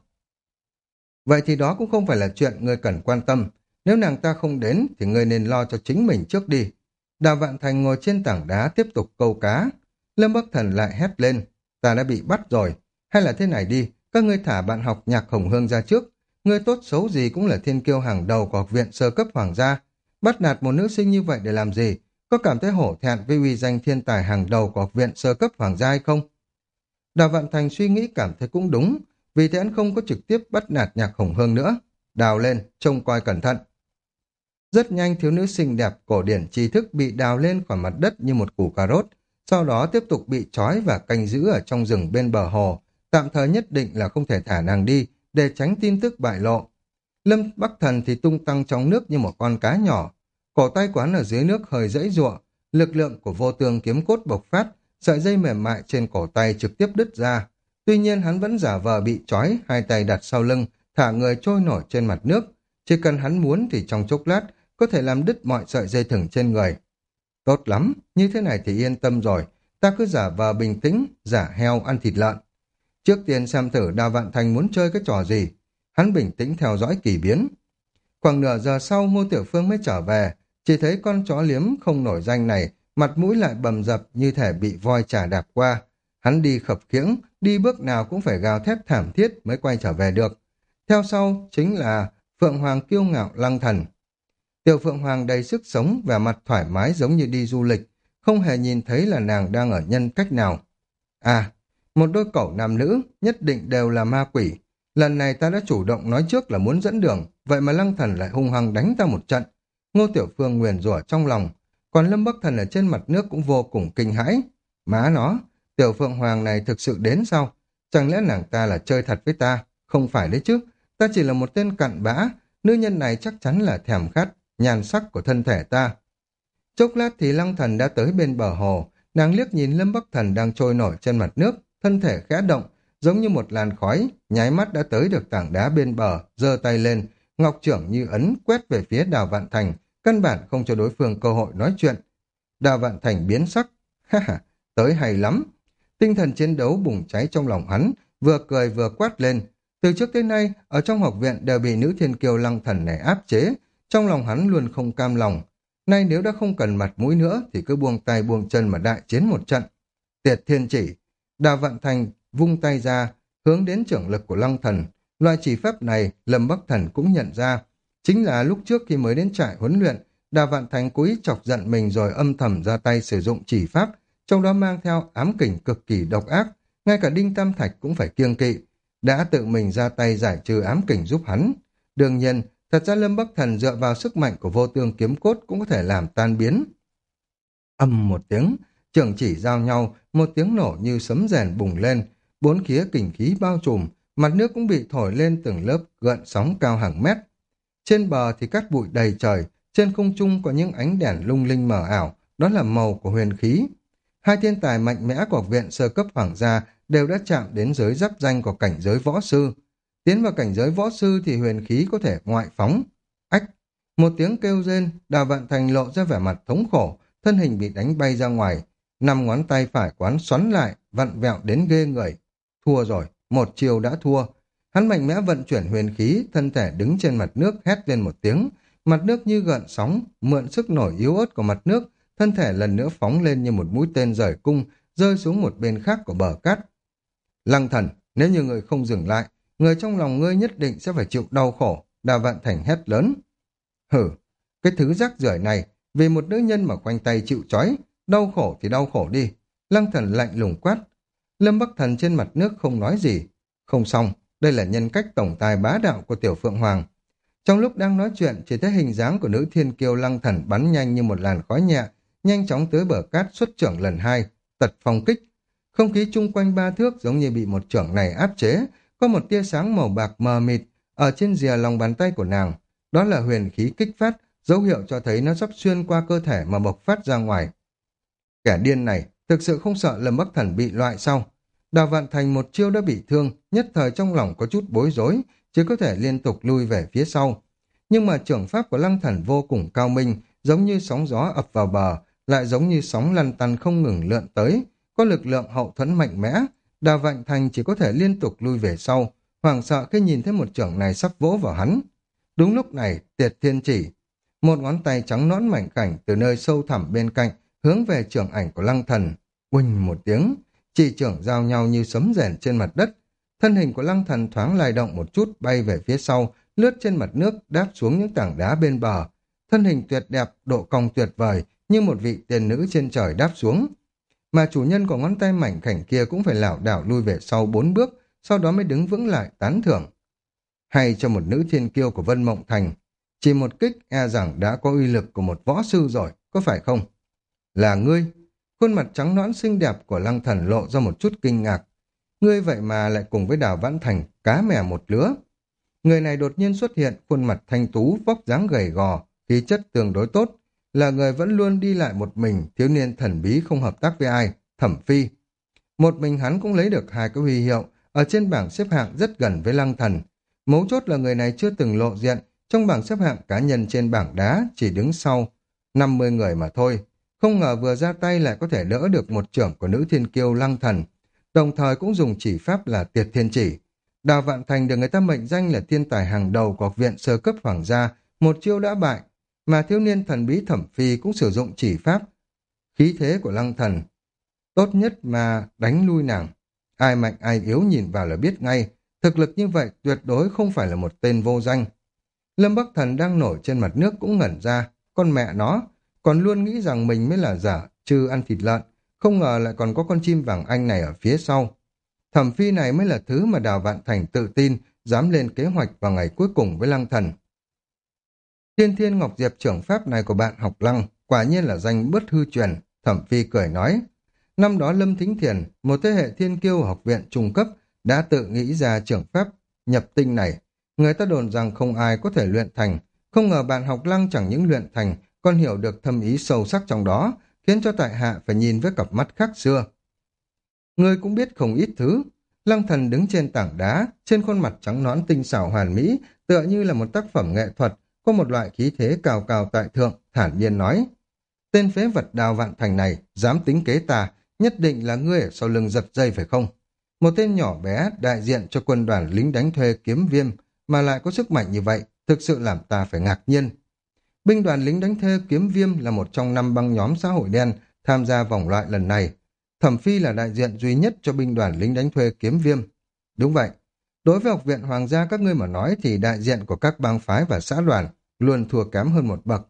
Vậy thì đó cũng không phải là chuyện ngươi cần quan tâm. Nếu nàng ta không đến thì ngươi nên lo cho chính mình trước đi. Đào Vạn Thành ngồi trên tảng đá tiếp tục câu cá. Lâm Bắc Thần lại hét lên. Ta đã bị bắt rồi. Hay là thế này đi, các ngươi thả bạn học Nhạc Hồng Hương ra trước. Ngươi tốt xấu gì cũng là thiên kiêu hàng đầu của học viện sơ cấp hoàng gia. Bắt nạt một nữ sinh như vậy để làm gì? Có cảm thấy hổ thẹn với uy danh thiên tài hàng đầu của học viện sơ cấp hoàng gia hay không? Đào Vạn Thành suy nghĩ cảm thấy cũng đúng, vì thế anh không có trực tiếp bắt nạt Nhạc Hồng Hương nữa. Đào lên, trông coi cẩn thận. Rất nhanh thiếu nữ xinh đẹp cổ điển tri thức bị đào lên khỏi mặt đất như một củ cà rốt, sau đó tiếp tục bị trói và canh giữ ở trong rừng bên bờ hồ, tạm thời nhất định là không thể thả nàng đi để tránh tin tức bại lộ. Lâm Bắc Thần thì tung tăng trong nước như một con cá nhỏ, cổ tay của hắn ở dưới nước hơi dãy giụa, lực lượng của vô tương kiếm cốt bộc phát, sợi dây mềm mại trên cổ tay trực tiếp đứt ra. Tuy nhiên hắn vẫn giả vờ bị trói, hai tay đặt sau lưng, thả người trôi nổi trên mặt nước. Chỉ cần hắn muốn thì trong chốc lát có thể làm đứt mọi sợi dây thừng trên người. Tốt lắm, như thế này thì yên tâm rồi, ta cứ giả vờ bình tĩnh, giả heo ăn thịt lợn. Trước tiên xem thử Đào Vạn Thành muốn chơi cái trò gì. Hắn bình tĩnh theo dõi kỳ biến. Khoảng nửa giờ sau Ngô Tiểu Phương mới trở về, chỉ thấy con chó liếm không nổi danh này, mặt mũi lại bầm dập như thể bị voi chà đạp qua. Hắn đi khập khiễng, đi bước nào cũng phải gào thét thảm thiết mới quay trở về được. Theo sau chính là Phượng Hoàng kiêu ngạo Lăng Thần. Tiểu Phượng Hoàng đầy sức sống, vẻ mặt thoải mái giống như đi du lịch, không hề nhìn thấy là nàng đang ở nhân cách nào. À, một đôi cẩu nam nữ nhất định đều là ma quỷ. Lần này ta đã chủ động nói trước là muốn dẫn đường, vậy mà Lăng Thần lại hung hăng đánh ta một trận. Ngô Tiểu Phương nguyền rủa trong lòng, còn Lâm Bắc Thần ở trên mặt nước cũng vô cùng kinh hãi. Má nó, Tiểu Phượng Hoàng này thực sự đến sao? Chẳng lẽ nàng ta là chơi thật với ta? Không phải đấy chứ, ta chỉ là một tên cặn bã, nữ nhân này chắc chắn là thèm khát nhan sắc của thân thể ta. Chốc lát thì Lăng Thần đã tới bên bờ hồ, nàng liếc nhìn Lâm Bắc Thần đang trôi nổi trên mặt nước, thân thể khẽ động, giống như một làn khói, nháy mắt đã tới được tảng đá bên bờ, giơ tay lên, ngọc trưởng như ấn quét về phía Đào Vạn Thành, căn bản không cho đối phương cơ hội nói chuyện. Đào Vạn Thành biến sắc, ha ha, tới hay lắm. Tinh thần chiến đấu bùng cháy trong lòng hắn, vừa cười vừa quát lên. Từ trước tới nay, ở trong học viện đều bị nữ thiên kiêu Lăng Thần này áp chế, trong lòng hắn luôn không cam lòng. Nay nếu đã không cần mặt mũi nữa thì cứ buông tay buông chân mà đại chiến một trận. Tiệt thiên chỉ, Đào Vạn Thành vung tay ra, hướng đến trưởng lực của Lăng Thần. Loại chỉ pháp này, Lâm Bắc Thần cũng nhận ra. Chính là lúc trước khi mới đến trại huấn luyện, Đào Vạn Thành cố ý chọc giận mình rồi âm thầm ra tay sử dụng chỉ pháp, trong đó mang theo ám kình cực kỳ độc ác, ngay cả Đinh Tam Thạch cũng phải kiêng kỵ. Đã tự mình ra tay giải trừ ám kình giúp hắn. Đương nhiên, thật ra Lâm Bắc Thần dựa vào sức mạnh của vô tương kiếm cốt cũng có thể làm tan biến. Âm một tiếng, trường chỉ giao nhau, một tiếng nổ như sấm rèn bùng lên, bốn khía kình khí bao trùm, mặt nước cũng bị thổi lên từng lớp gợn sóng cao hàng mét. Trên bờ thì cát bụi đầy trời, trên không trung có những ánh đèn lung linh mờ ảo, đó là màu của huyền khí. Hai thiên tài mạnh mẽ của học viện sơ cấp hoàng gia đều đã chạm đến giới giáp danh của cảnh giới võ sư. Tiến vào cảnh giới võ sư thì huyền khí có thể ngoại phóng. Ách! Một tiếng kêu rên, Đào Vạn Thành lộ ra vẻ mặt thống khổ, thân hình bị đánh bay ra ngoài. Năm ngón tay phải quán xoắn lại, vặn vẹo đến ghê người. Thua rồi, một chiều đã thua. Hắn mạnh mẽ vận chuyển huyền khí, thân thể đứng trên mặt nước hét lên một tiếng. Mặt nước như gợn sóng, mượn sức nổi yếu ớt của mặt nước, thân thể lần nữa phóng lên như một mũi tên rời cung, rơi xuống một bên khác của bờ cát. Lăng Thần, nếu như người không dừng lại, người trong lòng ngươi nhất định sẽ phải chịu đau khổ. Đào Vạn Thành hét lớn. Hử, cái thứ rác rưởi này, vì một nữ nhân mà quanh tay chịu trói, đau khổ thì đau khổ đi. Lăng Thần lạnh lùng quát. Lâm Bắc Thần trên mặt nước không nói gì. Không xong, đây là nhân cách tổng tài bá đạo của Tiểu Phượng Hoàng. Trong lúc đang nói chuyện, chỉ thấy hình dáng của nữ thiên kiêu Lăng Thần bắn nhanh như một làn khói nhẹ, nhanh chóng tới bờ cát xuất trưởng lần hai, tật phong kích. Không khí chung quanh ba thước giống như bị một trưởng này áp chế, có một tia sáng màu bạc mờ mịt ở trên rìa lòng bàn tay của nàng. Đó là huyền khí kích phát, dấu hiệu cho thấy nó sắp xuyên qua cơ thể mà bộc phát ra ngoài. Kẻ điên này thực sự không sợ Lâm Bắc Thần bị loại sao? Đào Vạn Thành một chiêu đã bị thương, nhất thời trong lòng có chút bối rối, chỉ có thể liên tục lui về phía sau. Nhưng mà trưởng pháp của Lăng Thần vô cùng cao minh, giống như sóng gió ập vào bờ, lại giống như sóng lăn tăn không ngừng lượn tới, có lực lượng hậu thuẫn mạnh mẽ. Đào Vạn Thành chỉ có thể liên tục lui về sau, hoảng sợ khi nhìn thấy một trưởng này sắp vỗ vào hắn. Đúng lúc này, Tiệt Thiên Chỉ, một ngón tay trắng nõn mảnh khảnh từ nơi sâu thẳm bên cạnh, hướng về trưởng ảnh của Lăng Thần. Uỳnh một tiếng, chỉ trưởng giao nhau như sấm rèn trên mặt đất. Thân hình của Lăng Thần thoáng lay động một chút, bay về phía sau, lướt trên mặt nước, đáp xuống những tảng đá bên bờ. Thân hình tuyệt đẹp, độ cong tuyệt vời, như một vị tiên nữ trên trời đáp xuống. Mà chủ nhân của ngón tay mảnh khảnh kia cũng phải lảo đảo lui về sau bốn bước, sau đó mới đứng vững lại tán thưởng. Hay cho một nữ thiên kiêu của Vân Mộng Thành, chỉ một kích e rằng đã có uy lực của một võ sư rồi, có phải không? Là ngươi? Khuôn mặt trắng nõn xinh đẹp của Lăng Thần lộ ra một chút kinh ngạc. Ngươi vậy mà lại cùng với Đào Vãn Thành, cá mè một lứa. Người này đột nhiên xuất hiện, khuôn mặt thanh tú, vóc dáng gầy gò, khí chất tương đối tốt, là người vẫn luôn đi lại một mình, thiếu niên thần bí không hợp tác với ai, Thẩm Phi. Một mình hắn cũng lấy được hai cái huy hiệu, ở trên bảng xếp hạng rất gần với Lăng Thần. Mấu chốt là người này chưa từng lộ diện, trong bảng xếp hạng cá nhân trên bảng đá chỉ đứng sau năm mươi người mà thôi. Không ngờ vừa ra tay lại có thể đỡ được một trưởng của nữ thiên kiêu Lăng Thần, đồng thời cũng dùng chỉ pháp là Tiệt Thiên Chỉ. Đào Vạn Thành được người ta mệnh danh là thiên tài hàng đầu của học viện sơ cấp hoàng gia, một chiêu đã bại, mà thiếu niên thần bí Thẩm Phi cũng sử dụng chỉ pháp, khí thế của lăng thần, tốt nhất mà đánh lui nàng. Ai mạnh ai yếu nhìn vào là biết ngay, thực lực như vậy tuyệt đối không phải là một tên vô danh. Lâm Bắc Thần đang nổi trên mặt nước cũng ngẩn ra, con mẹ nó, còn luôn nghĩ rằng mình mới là giả trừ ăn thịt lợn, không ngờ lại còn có con chim vàng anh này ở phía sau. Thẩm Phi này mới là thứ mà Đào Vạn Thành tự tin, dám lên kế hoạch vào ngày cuối cùng với Lăng Thần. Thiên Thiên Ngọc Diệp trưởng pháp này của bạn học Lăng, quả nhiên là danh bất hư truyền, Thẩm Phi cười nói. Năm đó Lâm Thính Thiền, một thế hệ thiên kiêu ở học viện trung cấp, đã tự nghĩ ra trưởng pháp nhập tinh này. Người ta đồn rằng không ai có thể luyện thành, không ngờ bạn học Lăng chẳng những luyện thành, còn hiểu được thâm ý sâu sắc trong đó, khiến cho tại hạ phải nhìn với cặp mắt khác xưa. Người cũng biết không ít thứ. Lăng Thần đứng trên tảng đá, trên khuôn mặt trắng nõn tinh xảo hoàn mỹ, tựa như là một tác phẩm nghệ thuật, có một loại khí thế cao cao tại thượng, thản nhiên nói. Tên phế vật Đào Vạn Thành này, dám tính kế ta, nhất định là ngươi ở sau lưng giật dây phải không? Một tên nhỏ bé đại diện cho quân đoàn lính đánh thuê Kiếm Viêm mà lại có sức mạnh như vậy, thực sự làm ta phải ngạc nhiên. Binh đoàn lính đánh thuê Kiếm Viêm là một trong năm băng nhóm xã hội đen tham gia vòng loại lần này. Thẩm Phi là đại diện duy nhất cho binh đoàn lính đánh thuê Kiếm Viêm. Đúng vậy, đối với học viện Hoàng gia các ngươi mà nói thì đại diện của các bang phái và xã đoàn luôn thua kém hơn một bậc.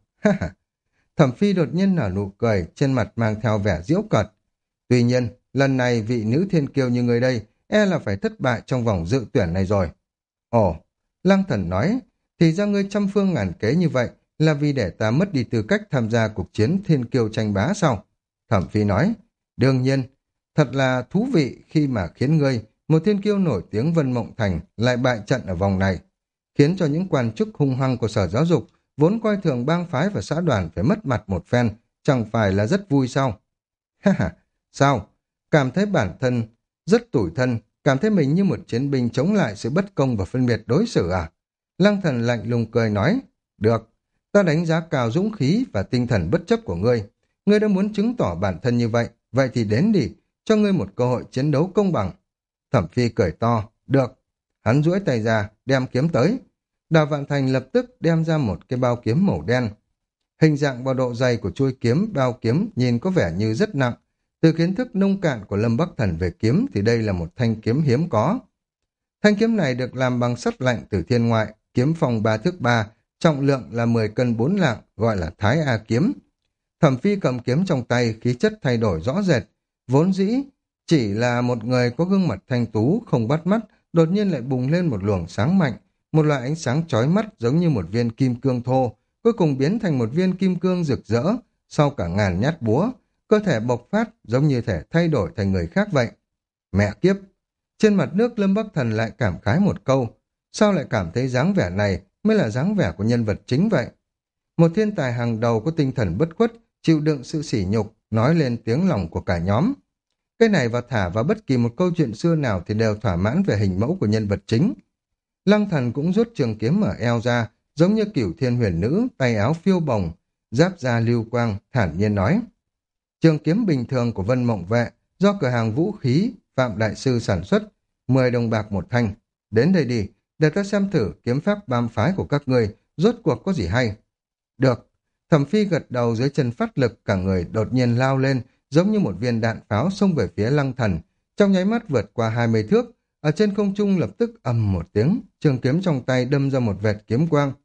Thẩm Phi đột nhiên nở nụ cười, trên mặt mang theo vẻ giễu cợt. Tuy nhiên, lần này vị nữ thiên kiêu như người đây e là phải thất bại trong vòng dự tuyển này rồi. Ồ, Lăng Thần nói, thì ra ngươi trăm phương ngàn kế như vậy là vì để ta mất đi tư cách tham gia cuộc chiến thiên kiêu tranh bá sao? Thẩm Phi nói, đương nhiên, thật là thú vị khi mà khiến ngươi, một thiên kiêu nổi tiếng Vân Mộng Thành, lại bại trận ở vòng này, khiến cho những quan chức hung hăng của Sở Giáo dục vốn coi thường bang phái và xã đoàn phải mất mặt một phen, chẳng phải là rất vui sao? Ha ha, sao? Cảm thấy bản thân rất tủi thân, cảm thấy mình như một chiến binh chống lại sự bất công và phân biệt đối xử à? Lăng Thần lạnh lùng cười nói, được, ta đánh giá cao dũng khí và tinh thần bất chấp của ngươi. Ngươi đã muốn chứng tỏ bản thân như vậy, vậy thì đến đi, cho ngươi một cơ hội chiến đấu công bằng. Thẩm Phi cười to, được. Hắn duỗi tay ra, đem kiếm tới. Đào Vạn Thành lập tức đem ra một cái bao kiếm màu đen. Hình dạng và độ dày của chuôi kiếm, bao kiếm nhìn có vẻ như rất nặng. Từ kiến thức nông cạn của Lâm Bắc Thần về kiếm thì đây là một thanh kiếm hiếm có. Thanh kiếm này được làm bằng sắt lạnh từ thiên ngoại, kiếm phong ba thước ba, trọng lượng là mười cân bốn lạng, gọi là Thái A kiếm. Thẩm Phi cầm kiếm trong tay, khí chất thay đổi rõ rệt. Vốn dĩ, chỉ là một người có gương mặt thanh tú, không bắt mắt, đột nhiên lại bùng lên một luồng sáng mạnh, một loại ánh sáng chói mắt giống như một viên kim cương thô, cuối cùng biến thành một viên kim cương rực rỡ, sau cả ngàn nhát búa, cơ thể bộc phát giống như thể thay đổi thành người khác vậy. Mẹ kiếp! Trên mặt nước Lâm Bắc Thần lại cảm khái một câu, sao lại cảm thấy dáng vẻ này mới là dáng vẻ của nhân vật chính vậy? Một thiên tài hàng đầu có tinh thần bất khuất, chịu đựng sự sỉ nhục, nói lên tiếng lòng của cả nhóm. Cái này và thả vào bất kỳ một câu chuyện xưa nào thì đều thỏa mãn về hình mẫu của nhân vật chính. Lăng Thần cũng rút trường kiếm ở eo ra, giống như Cửu Thiên Huyền Nữ, tay áo phiêu bồng, giáp da lưu quang, thản nhiên nói. Trường kiếm bình thường của Vân Mộng Vệ, do cửa hàng vũ khí Phạm Đại Sư sản xuất, mười đồng bạc một thanh. Đến đây đi, để ta xem thử kiếm pháp bám phái của các ngươi rốt cuộc có gì hay. Được. Thẩm Phi gật đầu, dưới chân phát lực, cả người đột nhiên lao lên, giống như một viên đạn pháo xông về phía Lăng Thần, trong nháy mắt vượt qua hai mươi thước, ở trên không trung lập tức ầm một tiếng, trường kiếm trong tay đâm ra một vệt kiếm quang.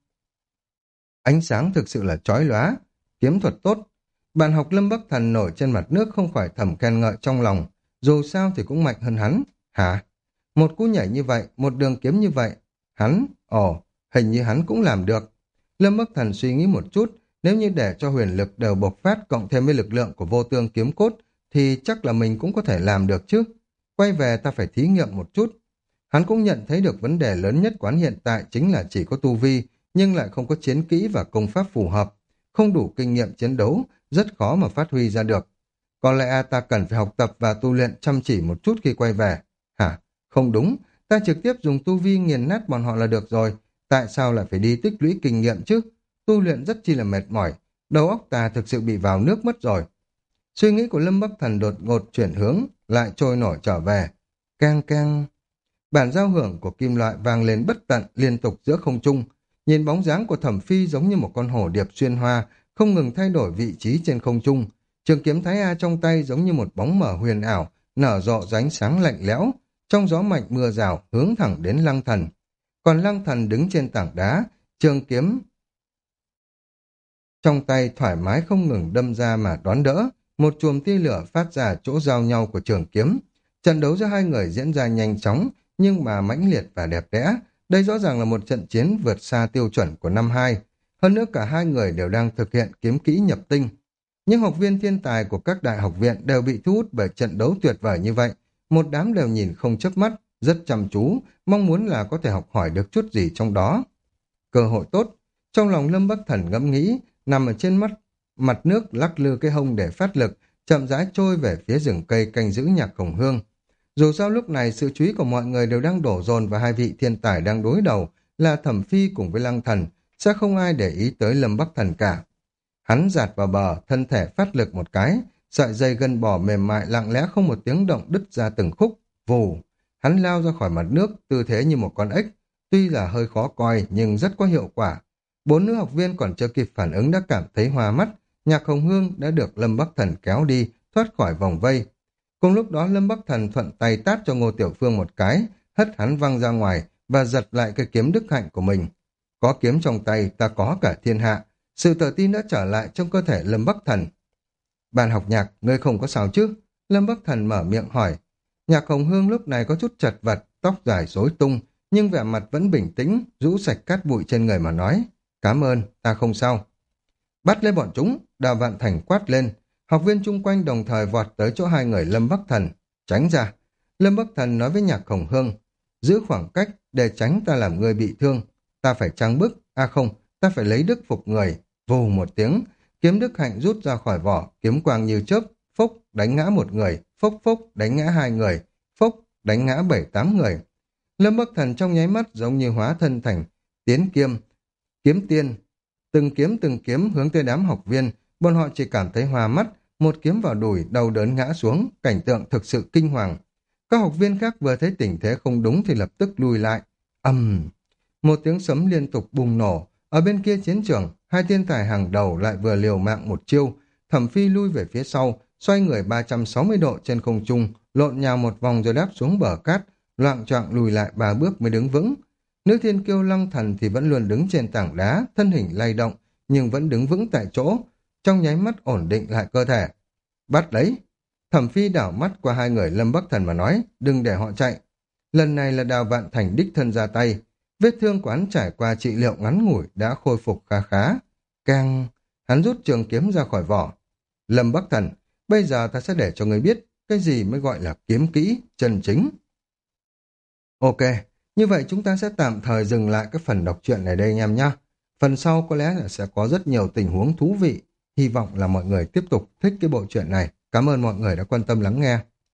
Ánh sáng thực sự là chói lóa, kiếm thuật tốt. Bạn học Lâm Bắc Thần nổi trên mặt nước không khỏi thầm khen ngợi trong lòng, dù sao thì cũng mạnh hơn hắn. Hả? Một cú nhảy như vậy, một đường kiếm như vậy, hắn, ồ, hình như hắn cũng làm được. Lâm Bắc Thần suy nghĩ một chút, nếu như để cho huyền lực đều bộc phát cộng thêm với lực lượng của vô tương kiếm cốt, thì chắc là mình cũng có thể làm được chứ. Quay về ta phải thí nghiệm một chút. Hắn cũng nhận thấy được vấn đề lớn nhất của hắn hiện tại chính là chỉ có tu vi, nhưng lại không có chiến kỹ và công pháp phù hợp, không đủ kinh nghiệm chiến đấu, rất khó mà phát huy ra được. Có lẽ ta cần phải học tập và tu luyện chăm chỉ một chút khi quay về. Hả? Không đúng, ta trực tiếp dùng tu vi nghiền nát bọn họ là được rồi. Tại sao lại phải đi tích lũy kinh nghiệm chứ? Tu luyện rất chi là mệt mỏi, đầu óc ta thực sự bị vào nước mất rồi. Suy nghĩ của Lâm Bắc Thần đột ngột chuyển hướng, lại trôi nổi trở về. Keng keng. Bản giao hưởng của kim loại vang lên bất tận liên tục giữa không trung. Nhìn bóng dáng của Thẩm Phi giống như một con hổ điệp xuyên hoa, không ngừng thay đổi vị trí trên không trung. Trường kiếm Thái A trong tay giống như một bóng mở huyền ảo, nở rộ ra ánh sáng lạnh lẽo, trong gió mạnh mưa rào hướng thẳng đến Lăng Thần. Còn Lăng Thần đứng trên tảng đá, trường kiếm trong tay thoải mái không ngừng đâm ra mà đón đỡ, một chùm tia lửa phát ra chỗ giao nhau của trường kiếm. Trận đấu giữa hai người diễn ra nhanh chóng, nhưng mà mãnh liệt và đẹp đẽ. Đây rõ ràng là một trận chiến vượt xa tiêu chuẩn của năm hai. Hơn nữa cả hai người đều đang thực hiện kiếm kỹ nhập tinh. Những học viên thiên tài của các đại học viện đều bị thu hút bởi trận đấu tuyệt vời như vậy. Một đám đều nhìn không chớp mắt, rất chăm chú, mong muốn là có thể học hỏi được chút gì trong đó. Cơ hội tốt. Trong lòng Lâm Bắc Thần ngẫm nghĩ, nằm ở trên mắt, mặt nước lắc lư cái hông để phát lực, chậm rãi trôi về phía rừng cây canh giữ Nhạc Hồng Hương. Dù sao lúc này sự chú ý của mọi người đều đang đổ dồn vào hai vị thiên tài đang đối đầu là Thẩm Phi cùng với Lăng Thần, sẽ không ai để ý tới Lâm Bắc Thần cả. Hắn giạt vào bờ, thân thể phát lực một cái, sợi dây gân bò mềm mại lặng lẽ không một tiếng động đứt ra từng khúc, vù. Hắn lao ra khỏi mặt nước, tư thế như một con ếch, tuy là hơi khó coi nhưng rất có hiệu quả. Bốn nữ học viên còn chưa kịp phản ứng đã cảm thấy hoa mắt, Nhạc Hồng Hương đã được Lâm Bắc Thần kéo đi, thoát khỏi vòng vây. Cùng lúc đó Lâm Bắc Thần thuận tay tát cho Ngô Tiểu Phương một cái, hất hắn văng ra ngoài và giật lại cái kiếm đức hạnh của mình. Có kiếm trong tay ta có cả thiên hạ, sự tự tin đã trở lại trong cơ thể Lâm Bắc Thần. Bạn học Nhạc, ngươi không có sao chứ? Lâm Bắc Thần mở miệng hỏi. Nhạc Hồng Hương lúc này có chút chật vật, tóc dài rối tung, nhưng vẻ mặt vẫn bình tĩnh, rũ sạch cát bụi trên người mà nói. Cảm ơn, ta không sao. Bắt lấy bọn chúng, Đào Vạn Thành quát lên. Học viên chung quanh đồng thời vọt tới chỗ hai người Lâm Bắc Thần. Tránh ra. Lâm Bắc Thần nói với Nhạc Hồng Hương. Giữ khoảng cách để tránh ta làm người bị thương. Ta phải trang bức. À không, ta phải lấy đức phục người. Vù một tiếng. Kiếm đức hạnh rút ra khỏi vỏ. Kiếm quang như chớp. Phốc đánh ngã một người. Phốc phốc đánh ngã hai người. Phốc đánh ngã bảy tám người. Lâm Bắc Thần trong nháy mắt giống như hóa thân thành tiến kiêm. Kiếm tiên. Từng kiếm từng kiếm hướng tới đám học viên. Bọn họ chỉ cảm thấy hoa mắt, một kiếm vào đùi, đau đớn ngã xuống, cảnh tượng thực sự kinh hoàng. Các học viên khác vừa thấy tình thế không đúng thì lập tức lùi lại. Ầm, một tiếng sấm liên tục bùng nổ. Ở bên kia chiến trường, hai thiên tài hàng đầu lại vừa liều mạng một chiêu. Thẩm Phi lui về phía sau, xoay người ba trăm sáu mươi độ trên không trung, lộn nhào một vòng rồi đáp xuống bờ cát, loạng choạng lùi lại ba bước mới đứng vững. Nữ thiên kiêu Lăng Thần thì vẫn luôn đứng trên tảng đá, thân hình lay động, nhưng vẫn đứng vững tại chỗ, trong nháy mắt ổn định lại cơ thể. Bắt lấy! Thẩm Phi đảo mắt qua hai người Lâm Bắc Thần mà nói, đừng để họ chạy. Lần này là Đào Vạn Thành đích thân ra tay. Vết thương của hắn trải qua trị liệu ngắn ngủi đã khôi phục khá khá. Càng... Hắn rút trường kiếm ra khỏi vỏ. Lâm Bắc Thần, bây giờ ta sẽ để cho người biết cái gì mới gọi là kiếm kỹ, chân chính. Ok, như vậy chúng ta sẽ tạm thời dừng lại cái phần đọc truyện này đây anh em nhé. Phần sau có lẽ là sẽ có rất nhiều tình huống thú vị. Hy vọng là mọi người tiếp tục thích cái bộ truyện này. Cảm ơn mọi người đã quan tâm lắng nghe.